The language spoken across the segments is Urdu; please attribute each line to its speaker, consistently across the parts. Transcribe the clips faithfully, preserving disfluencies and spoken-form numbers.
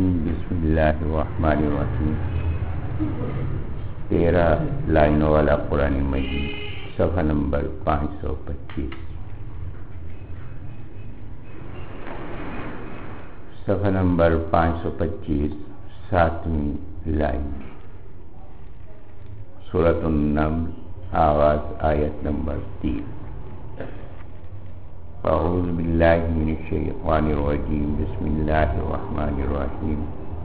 Speaker 1: الرجیم بسم اللہ الرحمن الرحیم. تیرہ لائنوں والا قرآن مجید، صفحہ نمبر پانچ سو پچیس. صفحہ نمبر پانچ سو پچیس، ساتویں لائن، سورۃ النمل، آغاز آیت نمبر تین. اعوذ باللہ من الشیطان الرجیم بسم اللہ الرحمن الرحیم.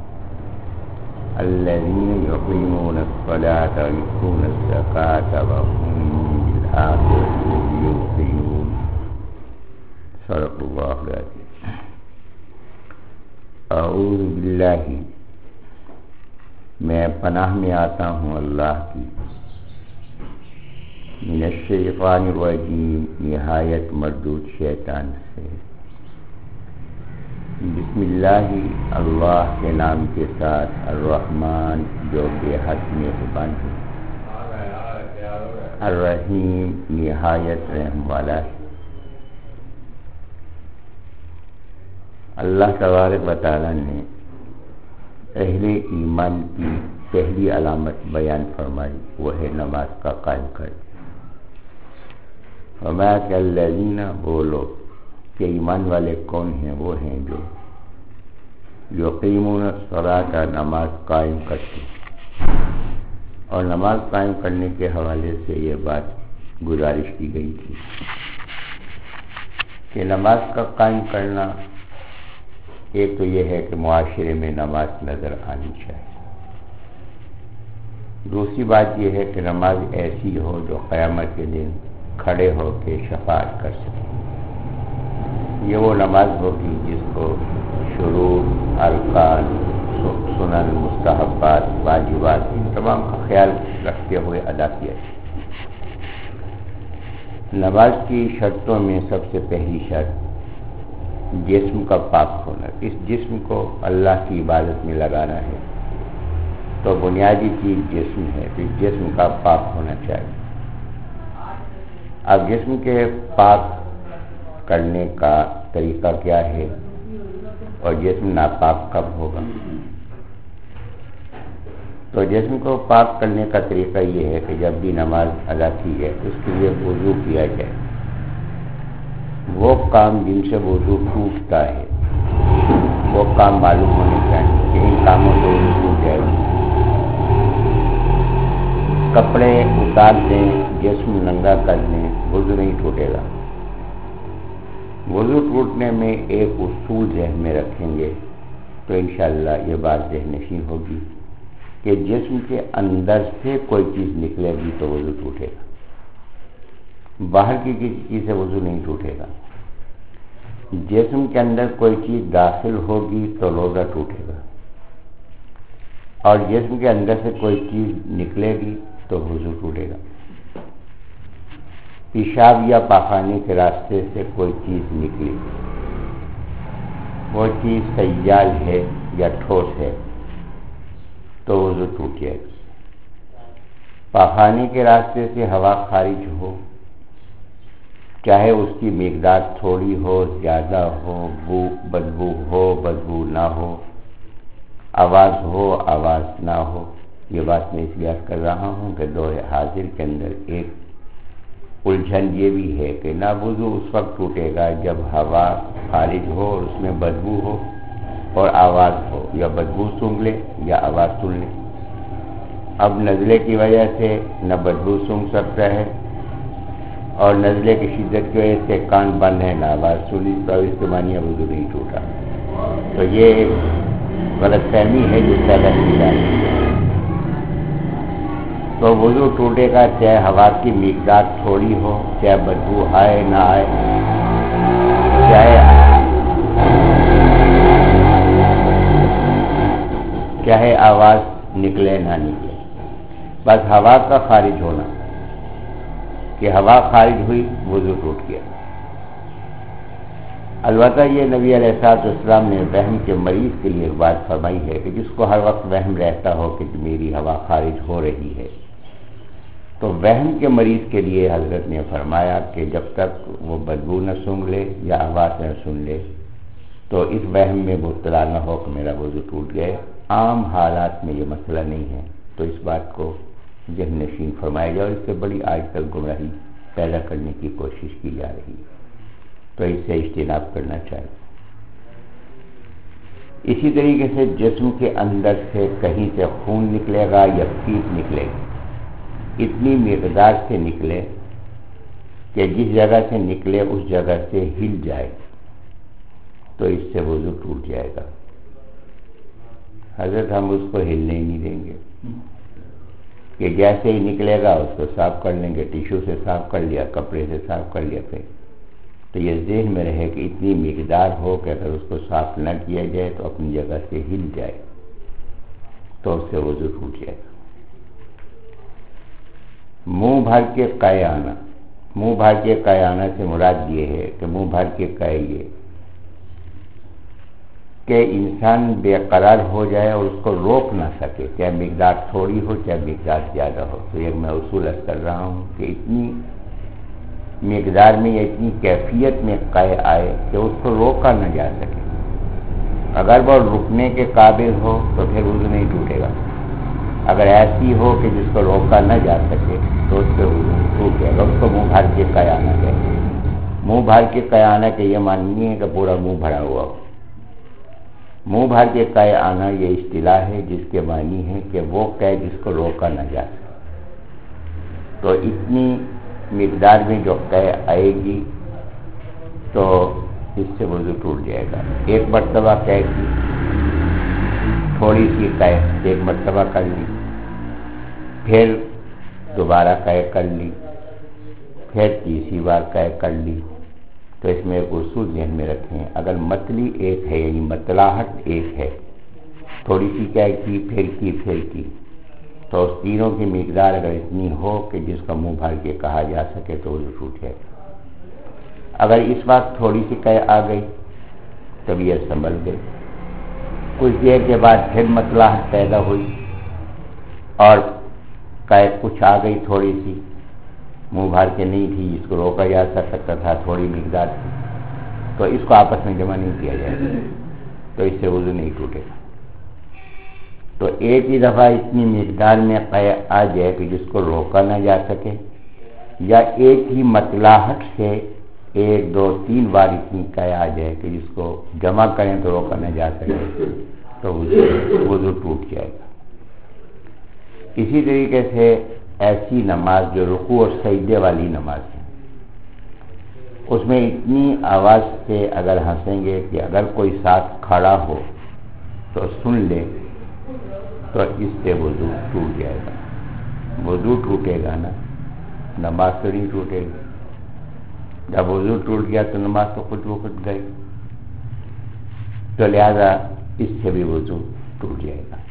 Speaker 1: الذین یقیمون الصلاة ویؤتون الزکاة وهم بالآخرة هم یوقنون. صدق اللہ العظیم. اعوذ باللہ، میں پناہ میں آتا ہوں اللہ کی، من الشیطان الرجیم، نہایت مردود شیطان سے. بسم اللہ، اللہ کے نام کے ساتھ، الرحمن جو بے حد مہربان ہے، الرحیم نہایت رحم والا ہے. اللہ تبارک و تعالی نے اہل ایمان کی پہلی علامت بیان فرمائی، وہ ہے نماز کا قائم کرنا. فرمایا کہ الذین، وہ لوگ کہ ایمان والے کون ہیں، وہ ہیں جو یقیمون الصلاۃ، نماز قائم کرتے ہیں. اور نماز قائم کرنے کے حوالے سے یہ بات گزارش کی گئی تھی کہ نماز کا قائم کرنا، ایک تو یہ ہے کہ معاشرے میں نماز نظر آنی چاہیے. دوسری بات یہ ہے کہ نماز ایسی ہو جو قیامت کے دن کھڑے ہو کے شفاعت کر سکے. یہ وہ نماز ہوگی جس کو شروع، ارکان، سنن، مستحبات، واجبات، ان تمام کا خیال رکھتے ہوئے ادا کیا جائے. نماز کی شرطوں میں سب سے پہلی شرط جسم کا پاک ہونا. اس جسم کو اللہ کی عبادت میں لگانا ہے تو بنیادی چیز جسم ہے، تو جسم کا پاک ہونا چاہیے. اب جسم کے پاک کرنے کا طریقہ کیا ہے اور جسم ناپاک کب ہوگا؟ تو جسم کو پاک کرنے کا طریقہ یہ ہے کہ جب بھی نماز ادا کی جائے اس کے لیے وضو کیا جائے. وہ کام جن سے وضو ٹوٹتا ہے وہ کام معلوم ہونے چاہیے کہ ان کاموں سے وضو ٹوٹ جائے گا. کپڑے اتار دیں، جسم ننگا کر دیں، وضو نہیں ٹوٹے گا. وضو ٹوٹنے میں ایک اصول ذہن میں رکھیں گے تو انشاءاللہ یہ بات ذہن نشین ہوگی کہ جسم کے اندر سے کوئی چیز نکلے گی تو وضو ٹوٹے گا. باہر کی کسی چیز سے وضو نہیں ٹوٹے گا. جسم کے اندر کوئی چیز داخل ہوگی تو روزہ ٹوٹے گا، اور جسم کے اندر سے کوئی چیز نکلے گی تو وضو ٹوٹے گا. پیشاب یا پاخانے کے راستے سے کوئی چیز نکلی، وہ چیز سیال ہے یا ٹھوس ہے تو وضو ٹوٹ جائے گا. پاخانے کے راستے سے ہوا خارج ہو، چاہے اس کی مقدار تھوڑی ہو، زیادہ ہو، بو بدبو ہو، بدبو نہ ہو، آواز ہو، آواز نہ ہو. یہ بات میں اس لیے کر رہا ہوں کہ دور حاضر کے اندر ایک الجھن یہ بھی ہے کہ نہ وضو اس وقت ٹوٹے گا جب ہوا خارج ہو اور اس میں بدبو ہو اور آواز ہو، یا بدبو سونگھ لے یا آواز سن لے. اب نزلے کی وجہ سے نہ بدبو سونگھ سکتا ہے اور نزلے کی شدت کی وجہ سے کان بند ہے، نہ آواز سنی، تو اس کے معنی وضو نہیں ٹوٹا. تو یہ ایک غلط فہمی ہے جو پیدا کی جائے. تو وضو ٹوٹے گا چاہے ہوا کی مقدار تھوڑی ہو، چاہے بدبو آئے نہ آئے، چاہے چاہے آواز نکلے نہ نکلے. بس ہوا کا خارج ہونا، کہ ہوا خارج ہوئی وضو ٹوٹ گیا. البتہ یہ نبی علیہ الصلوۃ والسلام نے وہم کے مریض کے لیے بات فرمائی ہے کہ جس کو ہر وقت وہم رہتا ہو کہ میری ہوا خارج ہو رہی ہے، تو وہم کے مریض کے لیے حضرت نے فرمایا کہ جب تک وہ بدبو نہ سونگھ لے یا آواز نہ سن لے تو اس وہم میں مبتلا نہ ہو کہ میرا وضو ٹوٹ گئے. عام حالات میں یہ مسئلہ نہیں ہے، تو اس بات کو ذہن نشین فرمایا جائے. اور اس سے بڑی آج کل گمراہی پیدا کرنے کی کوشش کی جا رہی ہے، تو اس سے اجتناب کرنا چاہیے. اسی طریقے سے جسم کے اندر سے کہیں سے خون نکلے گا یا پیپ نکلے گی، اتنی مقدار سے نکلے کہ جس جگہ سے نکلے اس جگہ سے ہل جائے تو اس سے وضو ٹوٹ جائے گا. حضرت ہم اس کو ہلنے ہی نہیں دیں گے کہ جیسے ہی نکلے گا اس کو صاف کر لیں گے، ٹیشو سے صاف کر لیا، کپڑے سے صاف کر لیا. پھر تو یہ ذہن میں رہے کہ اتنی مقدار ہو کہ اگر اس کو صاف نہ کیا جائے تو اپنی جگہ سے ہل جائے تو اس سے وضو ٹوٹ جائے گا. منہ بھر کے قے آنا، منہ بھر کے قے آنا سے مراد یہ ہے کہ منہ بھر کے قے یہ کہ انسان بے قرار ہو جائے اور اس کو روک نہ سکے، چاہے مقدار تھوڑی ہو چاہے مقدار زیادہ ہو. تو یہ میں اصول عرض کر رہا ہوں کہ اتنی مقدار میں یا اتنی کیفیت میں قے آئے کہ اس کو روکا نہ جا سکے. اگر وہ رکنے کے قابل ہو تو پھر وضو نہیں ٹوٹے گا. اگر ایسی ہو کہ جس کو روکا نہ جا سکے تو اس پہ وضو ٹوٹ جائے گا. اس کو منہ بھر کے قے آنا کہتے ہیں. منہ بھر کے قے آنا کہ یہ معنی نہیں ہے کہ پورا منہ بھرا ہوا ہو. منہ بھر کے قے آنا یہ اصطلاح ہے جس کے معنی ہے کہ وہ قے جس کو روکا نہ جا سکے. تو اتنی مقدار میں جو قے آئے گی تو اس سے وضو ٹوٹ جائے گا. ایک مرتبہ قے کی، تھوڑی سی قے ایک مرتبہ کر لی، پھر دوبارہ قے کر لی، پھر تیسری بار قے کر لی. تو اس میں ایک اصول ذہن میں رکھیں، اگر متلی ایک ہے یعنی متلاحٹ ایک ہے، تھوڑی سی قے کی پھر کی پھر کی، تو اس تینوں کی مقدار اگر اتنی ہو کہ جس کا منہ بھر کے کہا جا سکے تو وضو ٹوٹ جائے. اگر اس وقت تھوڑی سی قے آ گئی طبیعت سنبھل گئی، کچھ دیر کے بعد پھر متلاحٹ پیدا ہوئی اور قے کچھ آ گئی تھوڑی سی، منہ بھر کے نہیں تھی، جس کو روکا جا سکتا تھا، تھوڑی مقدار تھی، تو اس کو آپس میں جمع نہیں کیا جائے گا، تو اس سے وضو نہیں ٹوٹے گا. تو ایک ہی دفعہ اتنی مقدار میں قے آ جائے کہ جس کو روکا نہ جا سکے، یا ایک ہی متلاحٹ سے ایک دو تین بار اتنی قے آ جائے کہ جس کو جمع کریں تو روکا نہ جا سکے، تو وضو ٹوٹ جائے گا. اسی طریقے سے ایسی نماز جو رکوع اور سجدے والی نماز ہے، اس میں اتنی آواز سے اگر ہنسیں گے کہ اگر کوئی ساتھ کھڑا ہو تو سن لے تو اس سے وضو ٹوٹ جائے گا. وضو ٹوٹے گا نا، نماز تو نہیں ٹوٹے گی. جب وضو ٹوٹ گیا تو نماز تو خود بخود گئی، تو لہذا اس سے بھی وضو ٹوٹ جائے گا.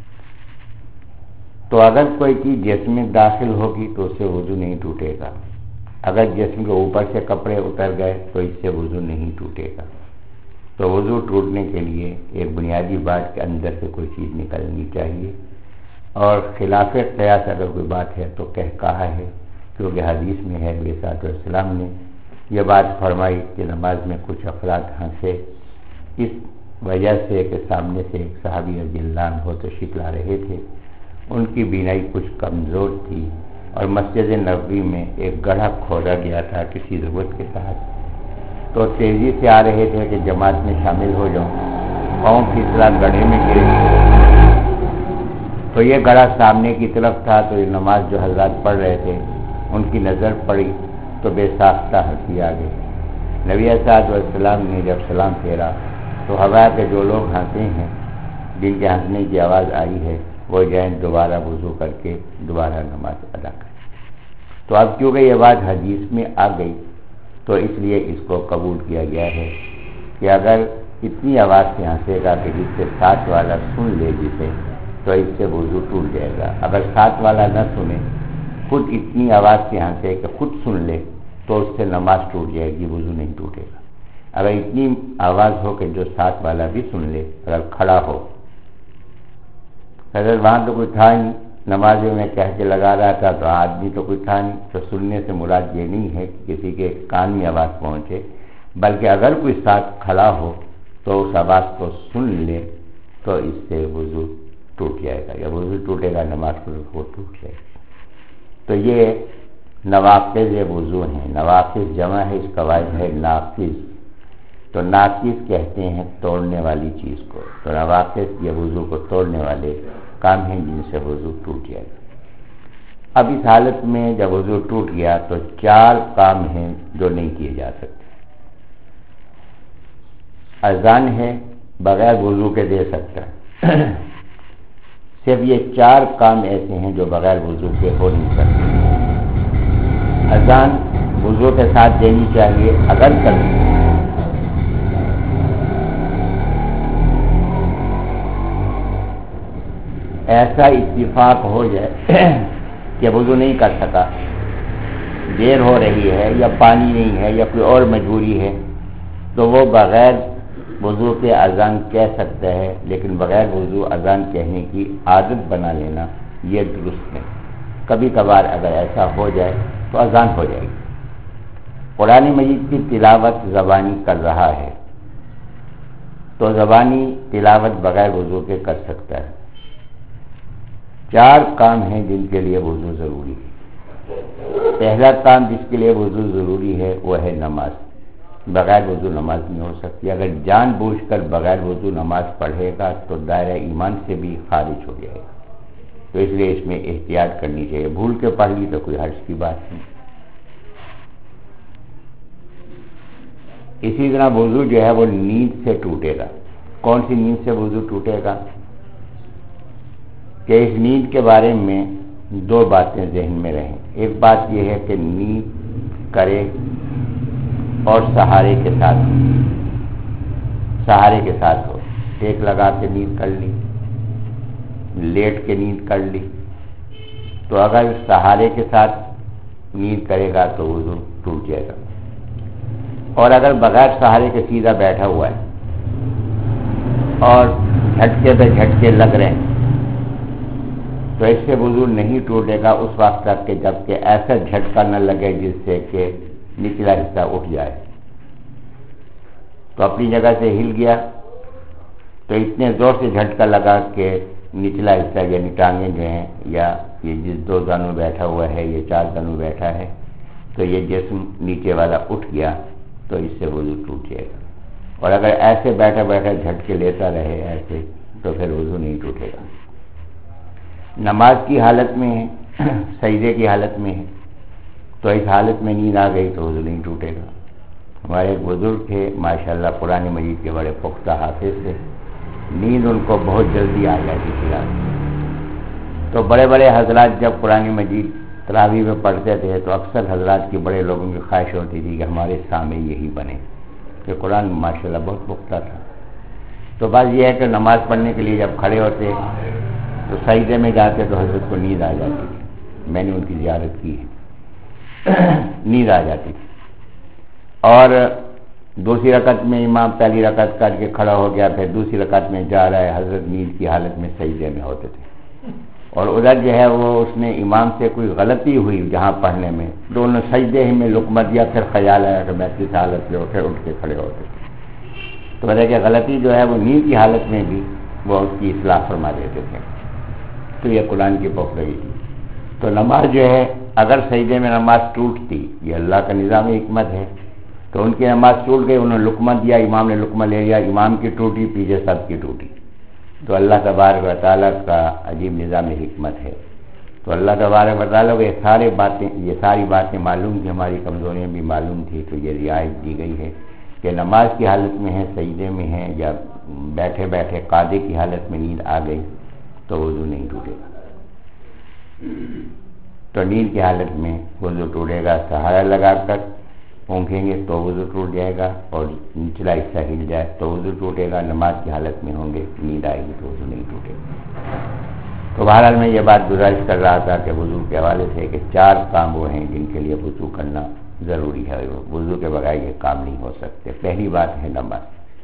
Speaker 1: تو اگر کوئی چیز جسم میں داخل ہوگی تو اس سے وضو نہیں ٹوٹے گا. اگر جسم کے اوپر سے کپڑے اتر گئے تو اس سے وضو نہیں ٹوٹے گا. تو وضو ٹوٹنے کے لیے ایک بنیادی بات کے اندر سے کوئی چیز نکلنی چاہیے، اور خلاف قیاس اگر کوئی بات ہے تو کہہ کہا ہے، کیونکہ حدیث میں ہے نبی صلی اللہ علیہ وسلم نے یہ بات فرمائی کہ نماز میں کچھ افراد ہنسے اس وجہ سے کہ سامنے سے ایک صحابی رضی اللہ عنہ تشریف لا رہے تھے، ان کی بینائی کچھ کمزور تھی اور مسجد نبوی میں ایک گڑھا کھودا گیا تھا کسی ضرورت کے تحت، تو تیزی سے آ رہے تھے کہ جماعت میں شامل ہو جاؤں، پاؤں پھسلا گڑھے میں گرے، تو یہ گڑھا سامنے کی طرف تھا، تو یہ نماز جو حضرات پڑھ رہے تھے ان کی نظر پڑی تو بے ساختہ ہنسی آ گئی. نبی صلی اللہ علیہ وسلم نے جب سلام پھیرا تو ہوا کہ جو لوگ ہنسے ہیں، جن کے ہنسنے کی آواز آئی ہے، وہ جائیں دوبارہ وضو کر کے دوبارہ نماز ادا کریں. تو اب کیونکہ یہ بات حدیث میں آ گئی تو اس لیے اس کو قبول کیا گیا ہے کہ اگر اتنی آواز سے ہنسے گا کہ جس سے ساتھ والا سن لے جسے، تو اس سے وضو ٹوٹ جائے گا. اگر ساتھ والا نہ سنے، خود اتنی آواز سے ہنسے کہ خود سن لے، تو اس سے نماز ٹوٹ جائے گی، وضو نہیں ٹوٹے گا. اگر اتنی آواز ہو کہ جو ساتھ والا بھی سن لے، اگر کھڑا ہو، اگر وہاں تو کوئی تھا نہیں، نماز میں کہہ کے لگا رہا تھا تو آدمی تو کوئی تھا نہیں، تو سننے سے مراد یہ نہیں ہے کہ کسی کے کان میں آواز پہنچے، بلکہ اگر کوئی ساتھ کھڑا ہو تو تو اس آواز کو سن لے تو اس سے وضو ٹوٹ جائے گا، یا وضو ٹوٹے گا، نماز کو وہ ٹوٹ جائے گی۔ تو یہ نواقض وضو ہیں۔ نواقض جمع ہے، اس کا واحد ہے ناقض۔ تو ناقص کہتے ہیں توڑنے والی چیز کو، تو نواقض یہ وضو کو توڑنے والے کام ہیں جن سے وضو ٹوٹ جائے گا۔ اب اس حالت میں جب وضو ٹوٹ گیا تو چار کام ہیں جو نہیں کیے جا سکتے۔ اذان ہے، بغیر وضو کے دے سکتا ہے۔ صرف یہ چار کام ایسے ہیں جو بغیر وضو کے ہو نہیں سکتے۔ اذان وضو کے ساتھ دینی چاہیے، اگر کبھی ایسا اتفاق ہو جائے کہ وضو نہیں کر سکا، دیر ہو رہی ہے یا پانی نہیں ہے یا کوئی اور مجبوری ہے، تو وہ بغیر وضو کے اذان کہہ سکتا ہے، لیکن بغیر وضو اذان کہنے کی عادت بنا لینا یہ درست ہے۔ کبھی کبھار اگر ایسا ہو جائے تو اذان ہو جائے گی۔ قرآن مجید کی تلاوت زبانی کر رہا ہے تو زبانی تلاوت بغیر وضو کے کر سکتا ہے۔ چار کام ہیں جن کے لیے وضو ضروری ہے۔ پہلا کام جس کے لیے وضو ضروری ہے وہ ہے نماز۔ بغیر وضو نماز نہیں ہو سکتی۔ اگر جان بوجھ کر بغیر وضو نماز پڑھے گا تو دائرہ ایمان سے بھی خارج ہو جائے گا، تو اس لیے اس میں احتیاط کرنی چاہیے۔ بھول کے پڑھ لی تو کوئی حرج کی بات نہیں۔ اسی طرح وضو جو ہے وہ نیند سے ٹوٹے گا۔ کون سی نیند سے وضو ٹوٹے گا؟ کہ اس نیند کے بارے میں دو باتیں ذہن میں رہیں۔ ایک بات یہ ہے کہ نیند کرے اور سہارے کے ساتھ سہارے کے ساتھ ہو۔ ٹیک لگا کے نیند کر لی، لیٹ کے نیند کر لی، تو اگر سہارے کے ساتھ نیند کرے گا تو وضو ٹوٹ جائے گا۔ اور اگر بغیر سہارے کے سیدھا بیٹھا ہوا ہے اور جھٹکے پہ جھٹکے لگ رہے ہیں تو اس سے وضو نہیں ٹوٹے گا اس وقت تک کہ جب کہ ایسا جھٹکا نہ لگے جس سے کہ نچلا حصہ اٹھ جائے۔ تو اپنی جگہ سے ہل گیا تو اتنے زور سے جھٹکا لگا کہ نچلا حصہ یعنی ٹانگیں جو ہیں یا یہ جس دو دانوں بیٹھا ہوا ہے یہ چار دانوں بیٹھا ہے تو یہ جسم نیچے والا اٹھ گیا تو اس سے وضو ٹوٹ جائے گا۔ اور اگر ایسے بیٹھا بیٹھا جھٹکے لیتا رہے ایسے تو پھر وضو نہیں ٹوٹے گا۔ نماز کی حالت میں ہے، سجدے کی حالت میں ہے، تو اس حالت میں نیند آ گئی تو وضو نہیں ٹوٹے گا۔ ہمارے ایک بزرگ تھے ماشاءاللہ، قرآن مجید کے بڑے پختہ حافظ تھے، نیند ان کو بہت جلدی آ جاتی تھی رات۔ تو بڑے بڑے حضرات جب قرآن مجید تراویح میں پڑھتے تھے تو اکثر حضرات کی بڑے لوگوں کی خواہش ہوتی تھی کہ ہمارے سامنے یہی بنے، کہ قرآن ماشاءاللہ بہت پختہ تھا۔ تو بات یہ ہے کہ نماز پڑھنے کے لیے جب کھڑے ہوتے تو سجدے میں جاتے تو حضرت کو نیند آ جاتی تھی۔ میں نے ان کی زیارت کی ہے، نیند آ جاتی تھی۔ اور دوسری رکعت میں امام پہلی رکعت کر کے کھڑا ہو گیا، پھر دوسری رکعت میں جا رہا ہے، حضرت نیند کی حالت میں سجدے میں ہوتے تھے۔ اور ادھر جو ہے وہ اس نے امام سے کوئی غلطی ہوئی جہاں پڑھنے میں، دونوں سجدے ہی میں لقمہ دیا، پھر خیال آیا کہ میں کس حالت میں اٹھے اٹھ کے کھڑے ہوتے تھے۔ تو بتا کہ غلطی جو ہے وہ نیند کی حالت میں بھی وہ اس کی اصلاح فرما دیتے تھے۔ تو یہ قرآن کی پختگی تھی۔ تو نماز جو ہے اگر سجدے میں نماز ٹوٹتی، یہ اللہ کا نظام حکمت ہے، تو ان کی نماز ٹوٹ گئی، انہوں نے لقمہ دیا، امام نے لقمہ لے لیا، امام کی ٹوٹی، پیچھے سب کی ٹوٹی۔ تو اللہ تبارک و تعالیٰ کا عجیب نظام حکمت ہے۔ تو اللہ تبارک و تعالیٰ کو یہ سارے باتیں یہ ساری باتیں معلوم تھی، ہماری کمزوریاں بھی معلوم تھی، تو یہ رعایت دی گئی ہے کہ نماز کی حالت میں ہے، سجدے میں ہے، یا بیٹھے بیٹھے قاعدے کی حالت میں نیند آ گئی تو وضو نہیں ٹوٹے گا۔ تو نیند کی حالت میں وضو ٹوٹے گا، سہارا لگا کر اونگیں گے تو وضو ٹوٹ جائے گا، اور نچلا حصہ ہل جائے تو وضو ٹوٹے گا۔ نماز کی حالت میں ہوں گے، نیند آئے گی تو وضو نہیں ٹوٹے گا۔ تو بہرحال میں یہ بات گزارش کر رہا تھا کہ وضو کے حوالے سے کہ چار کام وہ ہیں جن کے لیے وضو کرنا ضروری ہے، وضو کے بغیر یہ کام نہیں ہو سکتے۔ پہلی بات ہے نماز۔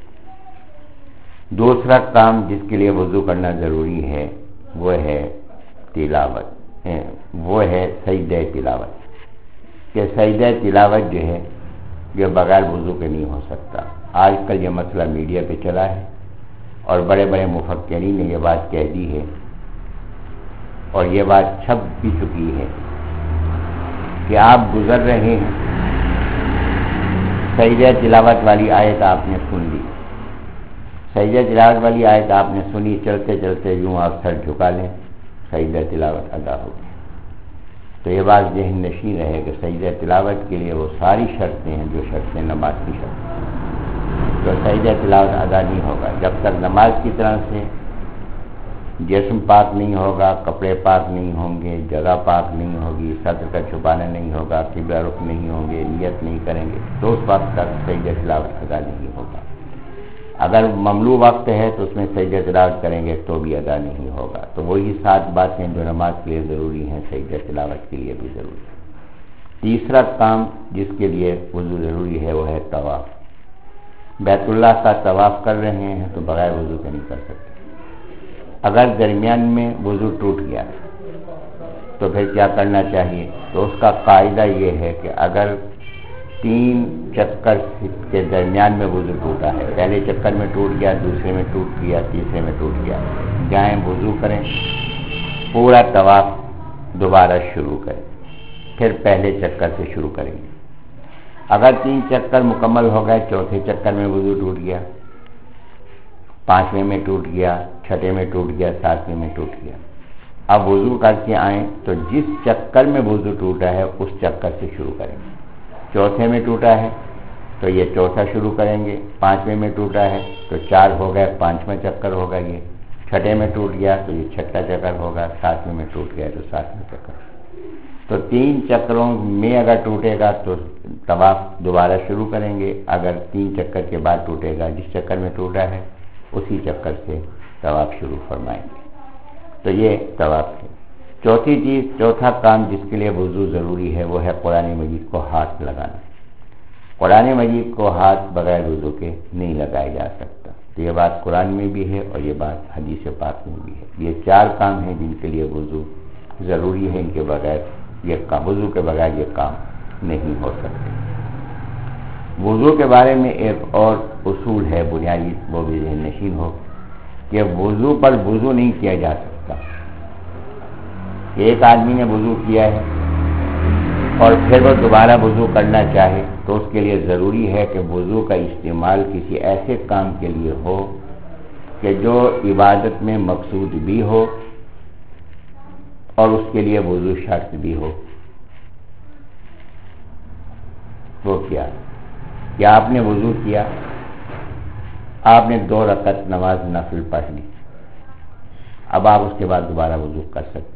Speaker 1: دوسرا کام جس کے لیے وضو کرنا ضروری ہے وہ ہے تلاوت، وہ ہے سجدہ تلاوت، کہ سجدہ تلاوت جو ہے یہ بغیر وضو کے نہیں ہو سکتا۔ آج کل یہ مسئلہ میڈیا پہ چلا ہے اور بڑے بڑے مفکرین نے یہ بات کہہ دی ہے اور یہ بات چھپ بھی چکی ہے کہ آپ گزر رہے ہیں، سجدہ تلاوت والی آیت آپ نے سن لی، سجدہ تلاوت والی آیت آپ نے سنی، چلتے چلتے یوں آپ سر جھکا لیں، سجدہ تلاوت ادا ہو گئی۔ تو یہ بات ذہن نشین رہے کہ سجدہ تلاوت کے لیے وہ ساری شرطیں ہیں جو شرطیں نماز کی شرطیں ہیں، تو سجدہ تلاوت ادا نہیں ہوگا جب تک نماز کی طرح سے جسم پاک نہیں ہوگا، کپڑے پاک نہیں ہوں گے، جگہ پاک نہیں ہوگی، صدر کا چھپانا نہیں ہوگا، قبلہ رخ نہیں ہوں گے، نیت نہیں کریں گے، تو اس وقت تک سجدہ تلاوت ادا نہیں ہوگا۔ اگر مملو وقت ہے تو اس میں سجدہ تلاوت کریں گے تو بھی ادا نہیں ہوگا۔ تو وہی سات باتیں جو نماز کے لیے ضروری ہیں سجدہ تلاوت کے لیے بھی ضروری ہے۔ تیسرا کام جس کے لیے وضو ضروری ہے وہ ہے طواف۔ بیت اللہ کا طواف کر رہے ہیں تو بغیر وضو کے نہیں کر سکتے۔ اگر درمیان میں وضو ٹوٹ گیا تو پھر کیا کرنا چاہیے؟ تو اس کا قاعدہ یہ ہے کہ اگر تین چکر کے درمیان میں وضو ٹوٹا ہے، پہلے چکر میں ٹوٹ گیا، دوسرے میں ٹوٹ گیا، تیسرے میں ٹوٹ گیا، جائیں وضو کریں، پورا طواف دوبارہ شروع کریں، پھر پہلے چکر سے شروع کریں گے۔ اگر تین چکر مکمل ہو گئے، چوتھے چکر میں وضو ٹوٹ گیا، پانچویں میں ٹوٹ گیا، چھٹے میں ٹوٹ گیا، ساتویں میں ٹوٹ گیا، اب وضو کر کے آئیں تو جس چکر میں وضو ٹوٹا ہے اس چکر سے شروع کریں گے۔ چوتھے میں ٹوٹا ہے تو یہ چوتھا شروع کریں گے، پانچویں میں ٹوٹا ہے تو چار ہو گئے، پانچواں چکر ہوگا یہ، چھٹے میں ٹوٹ گیا تو یہ چھٹا چکر ہوگا، ساتویں میں ٹوٹ گیا تو ساتواں چکر۔ تو تین چکروں میں اگر ٹوٹے گا تو طواف دوبارہ شروع کریں گے، اگر تین چکر کے بعد ٹوٹے گا جس چکر میں ٹوٹا ہے اسی چکر سے طواف شروع فرمائیں گے۔ تو یہ طواف ہے۔ چوتھی چیز، چوتھا کام جس کے لیے وضو ضروری ہے وہ ہے قرآن مجید کو ہاتھ لگانا۔ قرآن مجید کو ہاتھ بغیر وضو کے نہیں لگایا جا سکتا۔ تو یہ بات قرآن میں بھی ہے اور یہ بات حدیث پاک میں بھی ہے۔ یہ چار کام ہیں جن کے لیے وضو ضروری ہے، ان کے بغیر یہ کام، وضو کے بغیر یہ کام نہیں ہو سکتے۔ وضو کے بارے میں ایک اور اصول ہے بنیادی، وہ بھی ذہن نشین ہو کہ وضو پر وضو نہیں کیا جا سکتا۔ ایک آدمی نے وضو کیا ہے اور پھر وہ دوبارہ وضو کرنا چاہے تو اس کے لیے ضروری ہے کہ وضو کا استعمال کسی ایسے کام کے لیے ہو کہ جو عبادت میں مقصود بھی ہو اور اس کے لیے وضو شرط بھی ہو۔ وہ کیا کہ آپ نے وضو کیا، آپ نے دو رکعت نماز نفل پڑھ لی، اب آپ اس کے بعد دوبارہ وضو کر سکتے۔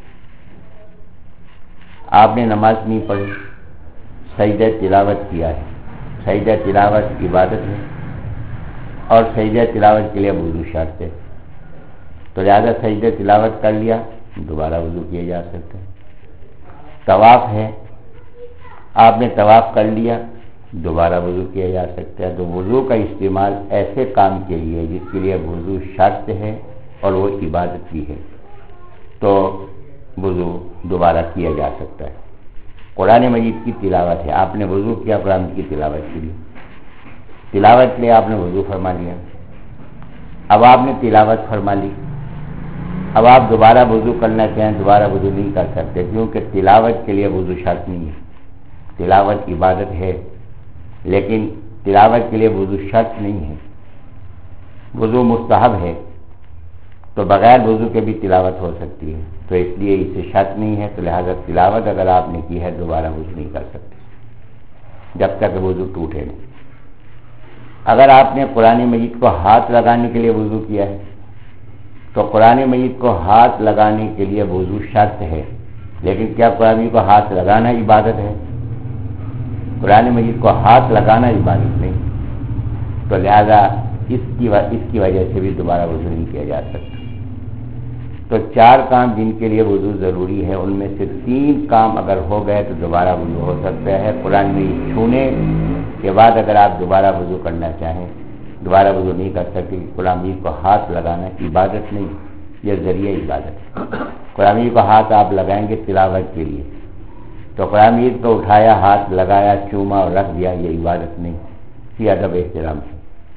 Speaker 1: آپ نے نماز نہیں پڑھی، سجدہ تلاوت کیا ہے، سجدہ تلاوت عبادت ہے اور سجدہ تلاوت کے لیے وضو شرط ہے، تو لہذا سجدہ تلاوت کر لیا، دوبارہ وضو کیے جا سکتے ہیں۔ طواف ہے، آپ نے طواف کر لیا، دوبارہ وضو کیا جا سکتا ہے۔ تو وضو کا استعمال ایسے کام کے لیے جس کے لیے وضو شرط ہے اور وہ عبادت بھی ہے، تو وضو دوبارہ کیا جا سکتا ہے۔ قرآن مجید کی تلاوت ہے، آپ نے وضو کیا قرآن کی تلاوت کے لیے، تلاوت کے لیے آپ نے وضو فرما لیا، اب آپ نے تلاوت فرما لی، اب آپ دوبارہ وضو کرنا چاہیں دوبارہ وضو نہیں کر سکتے، کیونکہ تلاوت کے لیے وضو شرط نہیں ہے۔ تلاوت عبادت ہے لیکن تلاوت کے لیے وضو شرط نہیں ہے، وضو مستحب ہے، تو بغیر وضو کے بھی تلاوت ہو سکتی ہے، تو اس لیے اسے شرط نہیں ہے، تو لہذا تلاوت اگر آپ نے کی ہے دوبارہ وضو نہیں کر سکتے جب تک وضو ٹوٹے نہیں۔ اگر آپ نے قرآن مجید کو ہاتھ لگانے کے لیے وضو کیا ہے تو قرآن مجید کو ہاتھ لگانے کے لیے وضو شرط ہے، لیکن کیا قرآن مجید کو ہاتھ لگانا عبادت ہے؟ قرآن مجید کو ہاتھ لگانا عبادت نہیں، تو لہذا اس کی اس کی وجہ سے بھی دوبارہ وضو نہیں کیا جا سکتا۔ تو چار کام جن کے لیے وضو ضروری ہے، ان میں سے تین کام اگر ہو گئے تو دوبارہ وضو ہو سکتا ہے۔ قرآن مجید چھونے کے بعد اگر آپ دوبارہ وضو کرنا چاہیں دوبارہ وضو نہیں کر سکتے۔ قرآن مجید کو ہاتھ لگانا عبادت نہیں، یہ ذریعہ عبادت ہے۔ قرآن مجید کو ہاتھ آپ لگائیں گے تلاوت کے لیے، تو قرآن مجید کو اٹھایا، ہاتھ لگایا، چوما اور رکھ دیا، یہ عبادت نہیں، یہ ادب احترام ہے۔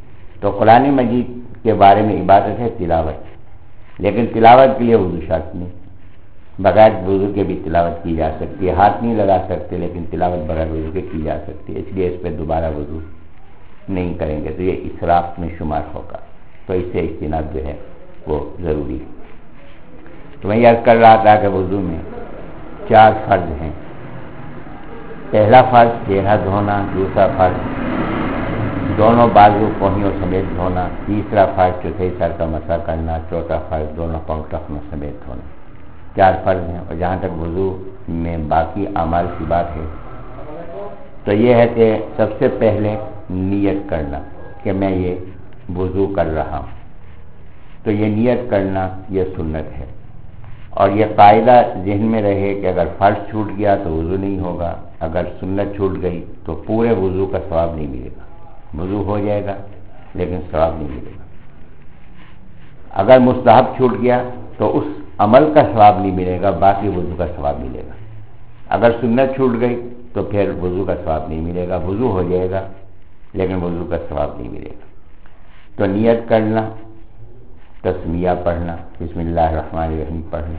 Speaker 1: تو قرآن مجید کے بارے میں عبادت ہے تلاوت، لیکن تلاوت کے لیے وضو شرط نہیں، بغیر وضو کے بھی تلاوت کی جا سکتی ہے، ہاتھ نہیں لگا سکتے لیکن تلاوت بغیر وضو کے کی جا سکتی ہے، اس لیے اس پہ دوبارہ وضو نہیں کریں گے تو یہ اسراف میں شمار ہوگا، تو اس سے اجتناب جو ہے وہ ضروری ہے۔ تو میں یاد کر رہا تھا کہ وضو میں چار فرض ہیں، پہلا فرض چہرہ دھونا، دوسرا فرض دونوں بازو کوہنیوں سمیت دھونا، تیسرا فرض چوتھائی سر کا مسح کرنا، چوتھا فرض دونوں پاؤں ٹخنوں سمیت دھونا، چار فرض ہیں۔ اور جہاں تک وضو میں باقی اعمال کی بات ہے تو یہ ہے کہ سب سے پہلے نیت کرنا کہ میں یہ وضو کر رہا ہوں، تو یہ نیت کرنا یہ سنت ہے، اور یہ قاعدہ ذہن میں رہے کہ اگر فرض چھوٹ گیا تو وضو نہیں ہوگا، اگر سنت چھوٹ گئی تو پورے وضو کا ثواب نہیں ملے گا، وضو ہو جائے گا لیکن ثواب نہیں ملے گا۔ اگر مستحب چھوٹ گیا تو اس عمل کا ثواب نہیں ملے گا، باقی وضو کا ثواب ملے گا۔ اگر سنت چھوٹ گئی تو پھر وضو کا ثواب نہیں ملے گا، وضو ہو جائے گا لیکن وضو کا ثواب نہیں ملے گا۔ تو نیت کرنا، تسمیہ پڑھنا، بسم اللہ الرحمن الرحیم پڑھنا،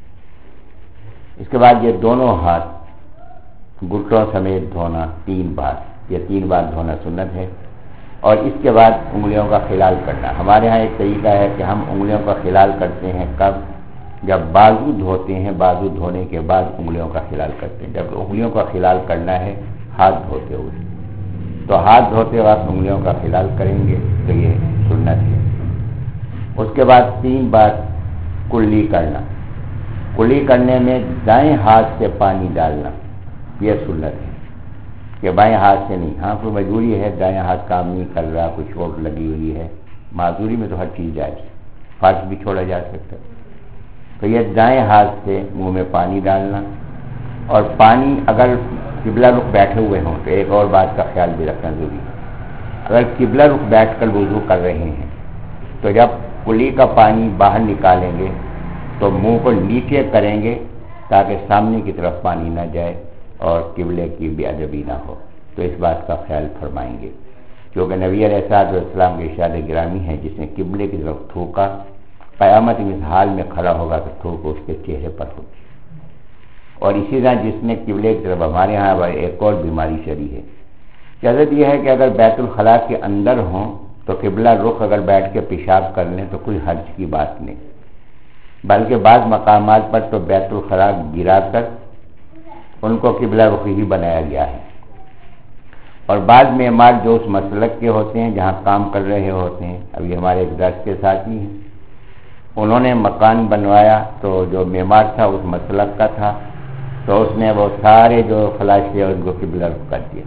Speaker 1: اس کے بعد یہ دونوں ہاتھ گھٹنوں سمیت دھونا تین بار، یہ تین بار دھونا سنت ہے، اور اس کے بعد انگلیوں کا خلال کرنا۔ ہمارے ہاں ایک طریقہ ہے کہ ہم انگلیوں کا خلال کرتے ہیں کب؟ جب بازو دھوتے ہیں، بازو دھونے کے بعد انگلیوں کا خلال کرتے ہیں۔ جب انگلیوں کا خلال کرنا ہے ہاتھ دھوتے ہوئے تو ہاتھ دھوتے وقت انگلیوں کا خلال کریں گے تو یہ سنت ہے۔ اس کے بعد تین بار کلی کرنا، کلی کرنے میں دائیں ہاتھ سے پانی ڈالنا، یہ سنت ہے کہ بائیں ہاتھ سے نہیں۔ ہاں کوئی مجبوری ہے، دائیں ہاتھ کام نہیں کر رہا، کوئی چوٹ لگی ہوئی ہے، معذوری میں تو ہر چیز جائز ہے، فرض بھی چھوڑا جا سکتا ہے، تو یہ دائیں ہاتھ سے منہ میں پانی ڈالنا، اور پانی اگر قبلہ رخ بیٹھے ہوئے ہوں تو ایک اور بات کا خیال بھی رکھنا ضروری ہے، اگر قبلہ رخ بیٹھ کر وضو کر رہے ہیں تو جب کلی کا پانی باہر نکالیں گے تو منہ کو نیچے کریں گے تاکہ سامنے کی طرف پانی نہ جائے اور قبلے کی بے ادبی نہ ہو، تو اس بات کا خیال فرمائیں گے، کیونکہ نبی علیہ الصلوۃ والسلام کے ارشاد گرامی ہے جس نے قبلے کی طرف تھوکا قیامت اس حال میں کھڑا ہوگا کہ تھوک اس کے چہرے پر ہوگی۔ اور اسی طرح جس نے قبلے کی طرف، ہمارے یہاں ایک اور بیماری شرعی ہے، اجازت یہ ہے کہ اگر بیت الخلاء کے اندر ہوں تو قبلہ رخ اگر بیٹھ کے پیشاب کر لیں تو کوئی حرج کی بات نہیں، بلکہ بعض مقامات پر تو بیت الخلاء گرا کر ان کو قبلہ رخ ہی بنایا گیا ہے، اور بعض معمار جو اس مسلک کے ہوتے ہیں جہاں کام کر رہے ہوتے ہیں، ابھی ہمارے ایک درس کے ساتھی ہیں، انہوں نے مکان بنوایا تو جو معمار تھا اس مسلک کا تھا، تو اس نے وہ سارے جو خلاشے ان کو قبلہ رخ کر دیا،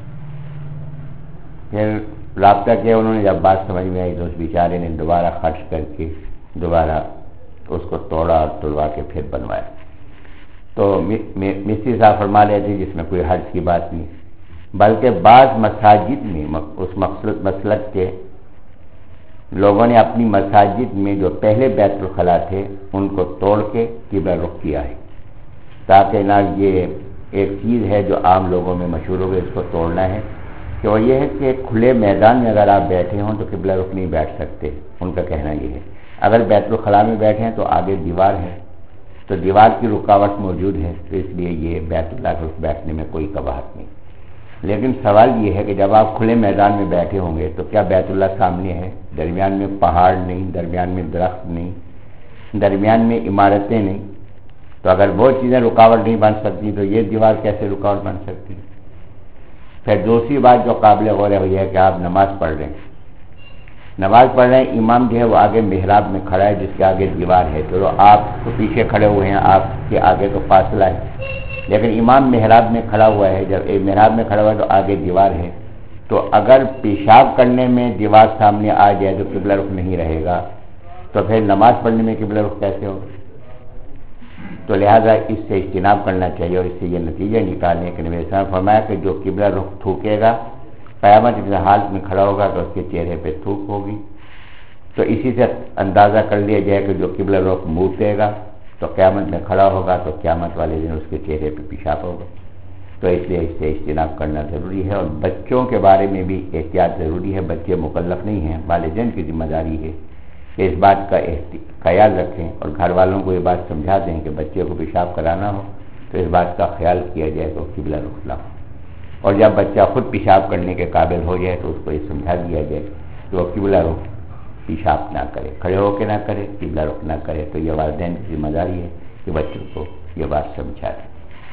Speaker 1: پھر رابطہ کیا انہوں نے، جب بات سمجھ میں آئی تو اس بیچارے نے دوبارہ خرچ کر کے دوبارہ اس کو توڑا اور تلوا کے پھر بنوایا۔ تو مستری صاحب فرما رہے تھے جس میں کوئی حرج کی بات نہیں، بلکہ بعض مساجد میں اس مسلک کے لوگوں نے اپنی مساجد میں جو پہلے بیت الخلاء تھے ان کو توڑ کے قبلہ رخ کیا ہے، تاکہ نہ یہ ایک چیز ہے جو عام لوگوں میں مشہور ہو گئی، اس کو توڑنا ہے، کہ وہ یہ ہے کہ کھلے میدان میں اگر آپ بیٹھے ہوں تو قبلہ رخ نہیں بیٹھ سکتے، ان کا کہنا یہ ہے، اگر بیت الخلاء میں بیٹھے ہیں تو آگے دیوار ہے تو دیوار کی رکاوٹ موجود ہے، تو اس لیے یہ بیت اللہ کے بیٹھنے میں کوئی قباحت نہیں۔ لیکن سوال یہ ہے کہ جب آپ کھلے میدان میں بیٹھے ہوں گے تو کیا بیت اللہ سامنے ہے، درمیان میں پہاڑ نہیں، درمیان میں درخت نہیں، درمیان میں عمارتیں نہیں، تو اگر وہ چیزیں رکاوٹ نہیں بن سکتی تو یہ دیوار کیسے رکاوٹ بن سکتی ہے؟ پھر دوسری بات جو قابل غور ہے وہ یہ ہے کہ آپ نماز پڑھ رہے ہیں، نماز پڑھ رہے ہیں، امام جو ہے وہ آگے محراب میں کھڑا ہے جس کے آگے دیوار ہے، تو آپ تو پیچھے کھڑے ہوئے ہیں، آپ کے آگے تو فاصلہ ہے، لیکن امام محراب میں کھڑا ہوا ہے، جب محراب میں کھڑا ہوا ہے تو آگے دیوار ہے، تو اگر پیشاب کرنے میں دیوار سامنے آ جائے تو قبلہ رخ نہیں رہے گا، تو پھر نماز پڑھنے میں قبلہ رخ کیسے ہوگا؟ تو لہذا اس سے اجتناب کرنا چاہیے، اور اس سے یہ نتیجہ نکالنے کہ نبی صلی اللہ علیہ وسلم فرمایا کہ جو قبلہ رخ تھوکے گا قیامت کی حالت میں کھڑا ہوگا تو اس کے چہرے پہ تھوک ہوگی، تو اسی سے اندازہ کر لیا جائے کہ جو قبلہ رخ موڑے گا تو قیامت میں کھڑا ہوگا تو قیامت والے دن اس کے چہرے پہ پیشاب ہوگا۔ تو اس لیے اس سے اجتناب کرنا ضروری ہے. اور بچوں کے بارے میں بھی احتیاط ضروری ہے. بچے مکلف نہیں ہیں، والدین کی ذمہ داری ہے کہ اس بات کا خیال رکھیں اور گھر والوں کو یہ بات سمجھا دیں کہ بچے کو پیشاب کرانا ہو تو اس بات کا خیال کیا جائے تو قبلہ رخ نہ ہو. اور جب بچہ خود پیشاب کرنے کے قابل ہو جائے تو اس کو یہ سمجھا دیا جائے کہ وہ قبلہ رخ پیشاب نہ کرے، کھڑے ہو کے نہ کرے، قبلہ رخ نہ کرے. تو یہ والدین کی ذمہ داری ہے کہ بچوں کو یہ بات سمجھا دیں.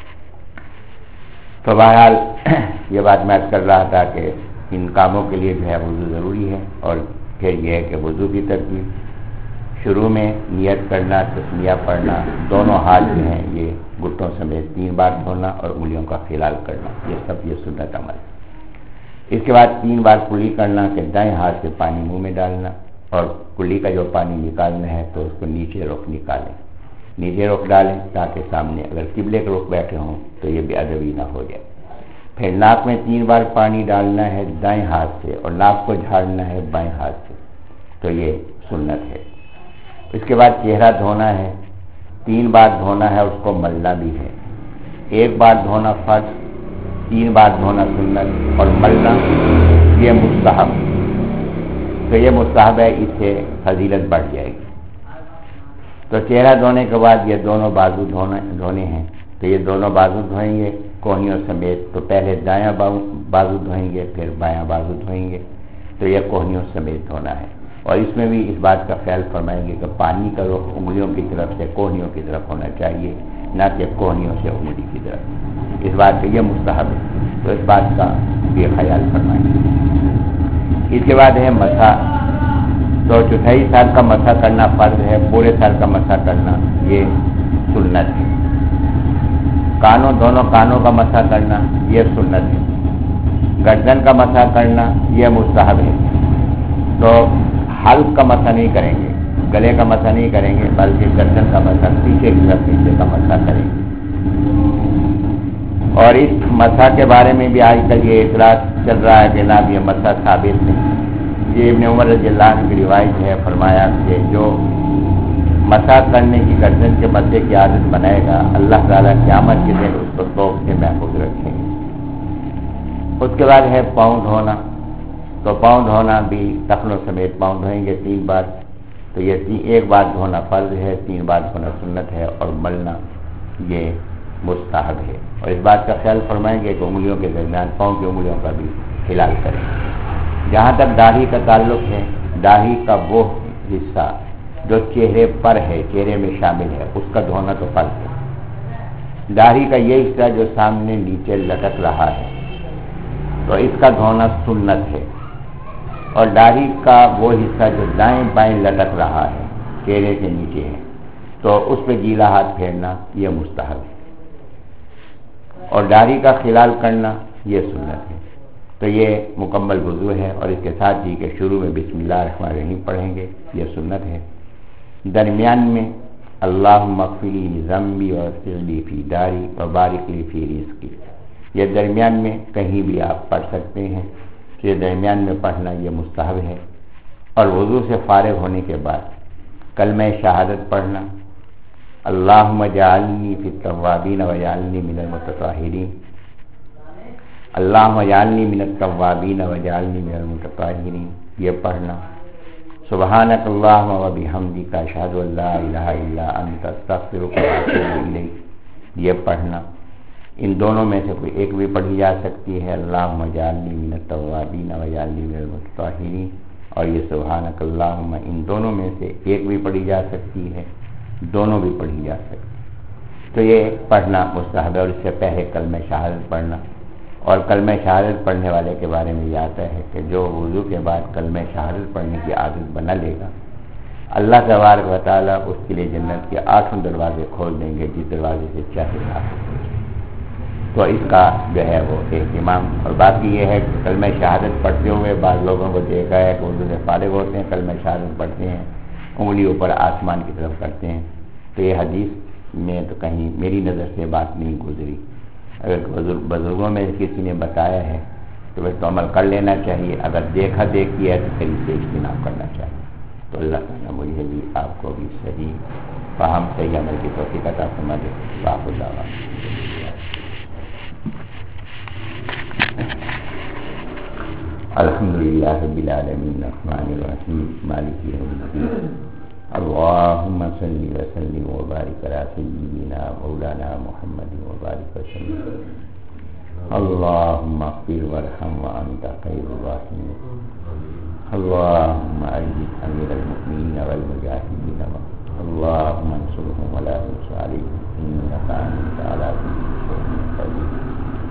Speaker 1: تو بہرحال یہ بات میں عرض کر رہا تھا کہ ان کاموں کے لیے جو ہے وضو ضروری ہے. اور پھر یہ ہے کہ وضو کی ترتیب شروع میں نیت کرنا، تسمیہ پڑھنا، دونوں ہاتھ جو ہیں یہ گھٹوں سمیت تین بار دھونا اور انگلیوں کا خلال کرنا، یہ سب یہ سنت عمل. اس کے بعد تین بار کلی کرنا کہ دائیں ہاتھ سے پانی منہ میں ڈالنا اور کلی کا جو پانی نکالنا ہے تو اس کو نیچے رخ نکالیں، نیچے رخ ڈالیں تاکہ سامنے اگر قبلے کے رخ بیٹھے ہوں تو یہ بے ادبی نہ ہو جائے. پھر ناک میں تین بار پانی ڈالنا ہے دائیں ہاتھ سے اور ناک کو جھاڑنا ہے بائیں ہاتھ سے، تو یہ سنت ہے. اس کے بعد چہرہ دھونا ہے، تین بار دھونا ہے، اس کو ملنا بھی ہے. ایک بار دھونا فرض، تین بار دھونا سنت اور ملنا یہ مستحب. تو یہ مستحب ہے، اس سے فضیلت بڑھ جائے گی. تو چہرہ دھونے کے بعد یہ دونوں بازو دھونے دھونے ہیں تو یہ دونوں بازو دھوئیں گے کوہنیوں سمیت. تو پہلے دایاں بازو دھوئیں گے پھر بایاں بازو دھوئیں گے، تو یہ کوہنیوں سمیت دھونا ہے. اور اس میں بھی اس بات کا خیال فرمائیں گے کہ پانی کا رخ انگلیوں کی طرف سے کوہنیوں کی طرف ہونا چاہیے، نہ کہ کوہنیوں سے انگلی کی طرف. اس بات کا یہ مستحب ہے، تو اس بات کا بھی خیال فرمائیں گے. اس کے بعد ہے مسح. تو چوتھائی سال کا مسح کرنا فرض ہے، پورے سال کا مسح کرنا یہ سنت ہے. کانوں دونوں کانوں کا مسح کرنا یہ سنت ہے. گردن کا مسح کرنا یہ مستحب ہے. تو حلق کا مسح نہیں کریں گے، گلے کا مسح نہیں کریں گے، بلکہ گردن کا مسح پیچھے کی طرف پیچھے کا مسح کریں گے. اور اس مسح کے بارے میں بھی آج کل یہ اعتراض چل رہا ہے کہ نا یہ مسح ثابت نہیں. یہ ابن عمر رضی اللہ عنہ کی روایت ہے، فرمایا کہ جو مسح کرنے کی گردن کے مسح کی عادت بنائے گا اللہ تعالیٰ قیامت کے دن اس کو توق سے محفوظ رکھیں گے. اس کے بعد ہے پاؤں دھونا. تو پاؤں دھونا بھی ٹخنوں سمیت پاؤں دھوئیں گے تین بار. تو یہ تین ایک بار دھونا فرض ہے، تین بار دھونا سنت ہے اور ملنا یہ مستحب ہے. اور اس بات کا خیال فرمائیں گے کہ انگلیوں کے درمیان پاؤں کی انگلیوں کا بھی خلال کریں. جہاں تک داڑھی کا تعلق ہے، داڑھی کا وہ حصہ جو چہرے پر ہے، چہرے میں شامل ہے، اس کا دھونا تو فرض ہے. داڑھی کا یہ حصہ جو سامنے نیچے لٹک رہا ہے تو اس کا دھونا سنت ہے. اور داڑھی کا وہ حصہ جو دائیں بائیں لٹک رہا ہے، چہرے کے نیچے ہے، تو اس پہ گیلا ہاتھ پھیرنا یہ مستحب ہے. اور داڑھی کا خلال کرنا یہ سنت ہے. تو یہ مکمل وضو ہے. اور اس کے ساتھ ہی کہ شروع میں بسم اللہ الرحمن الرحیم پڑھیں گے یہ سنت ہے. درمیان میں اللہم اغفر لی ذنبی واغفر لی فی داری وبارک لی فی رزقی، یہ درمیان میں کہیں بھی آپ پڑھ سکتے ہیں. یہ درمیان میں پڑھنا یہ مستحب ہے. اور وضو سے فارغ ہونے کے بعد کلمہ شہادت پڑھنا، اللہم اجعلنی فی التوابین واجعلنی من المتطہرین، اللہم اجعلنی من التوابین واجعلنی من المتطہرین، یہ پڑھنا. سبحانک اللہم وبحمدک اشہد ان لا الہ الا انت استغفرک واتوب الیک، یہ پڑھنا. ان دونوں میں سے کوئی ایک بھی پڑھی جا سکتی ہے، اللہم اجعلنی من التوابین واجعلنی من المتطہرین، اور یہ سبحانک اللہم، ان دونوں میں سے ایک بھی پڑھی جا سکتی ہے، دونوں بھی پڑھی جا سکتی. تو یہ پڑھنا مستحب ہے. اور اس سے پہلے کلمہ شہادت پڑھنا. اور کلمہ شہادت پڑھنے والے کے بارے میں یہ آتا ہے کہ جو وضو کے بعد کلمہ شہادت پڑھنے کی عادت بنا لے گا، اللہ تبارک و تعالیٰ اس کے لیے جنت کے آٹھوں دروازے کھول دیں گے، جس دروازے سے چاہے داخل ہو جائے. تو اس کا جو ہے وہ اہتمام. اور باقی یہ ہے کہ کلمہ شہادت پڑھتے ہوئے بعض لوگوں کو دیکھا ہے کہ وضو سے فارغ ہوتے ہیں، کلمہ شہادت پڑھتے ہیں، انگلی اوپر آسمان کی طرف کرتے ہیں. تو یہ حدیث میں تو کہیں میری نظر سے بات نہیں گزری. اگر بزرگوں میں کسی نے بتایا ہے تو بس تو عمل کر لینا چاہیے. اگر دیکھا دیکھی ہے تو پھر اسے اجتناب کرنا چاہیے. تو اللہ تعالیٰ مجھے بھی آپ کو بھی صحیح فہم صحیح عمل کی توفیق عطا فرما دے. باپ اللہ الحمد للہ رب العالمین الرحمن الرحیم مالک یوم الدین اللہم صلی وسلم وبارک علی سیدنا مولانا محمد وبارک وسلم اللہم اغفر وارحم وانت خیر الراحمین اللہم اجد امیر المؤمنین والمجاہدین اللہم انصرهم ولا تنصر علیہم انک انت علی کل شیء قدیر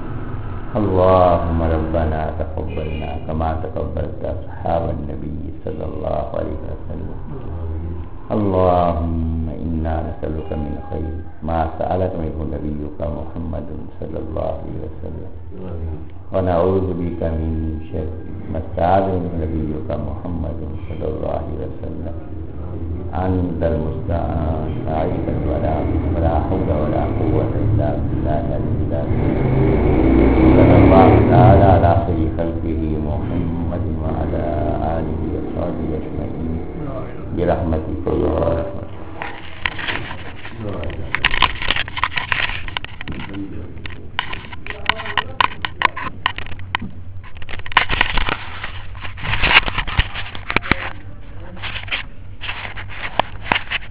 Speaker 1: اللهم ربنا تقبلنا كما تقبلت أصحاب النبي صلى الله عليه وسلم اللهم إنا نسألك من خير ما سألك منه نبيك محمد صلى الله عليه وسلم ونعوذ بك من شر ما استعاذ منه نبيك محمد صلى الله عليه وسلم أنت المستعان لا علم ولا ولا حول ولا قوة إلا بالله العلي العظيم صلى الله تعالى على خير خلقه محمد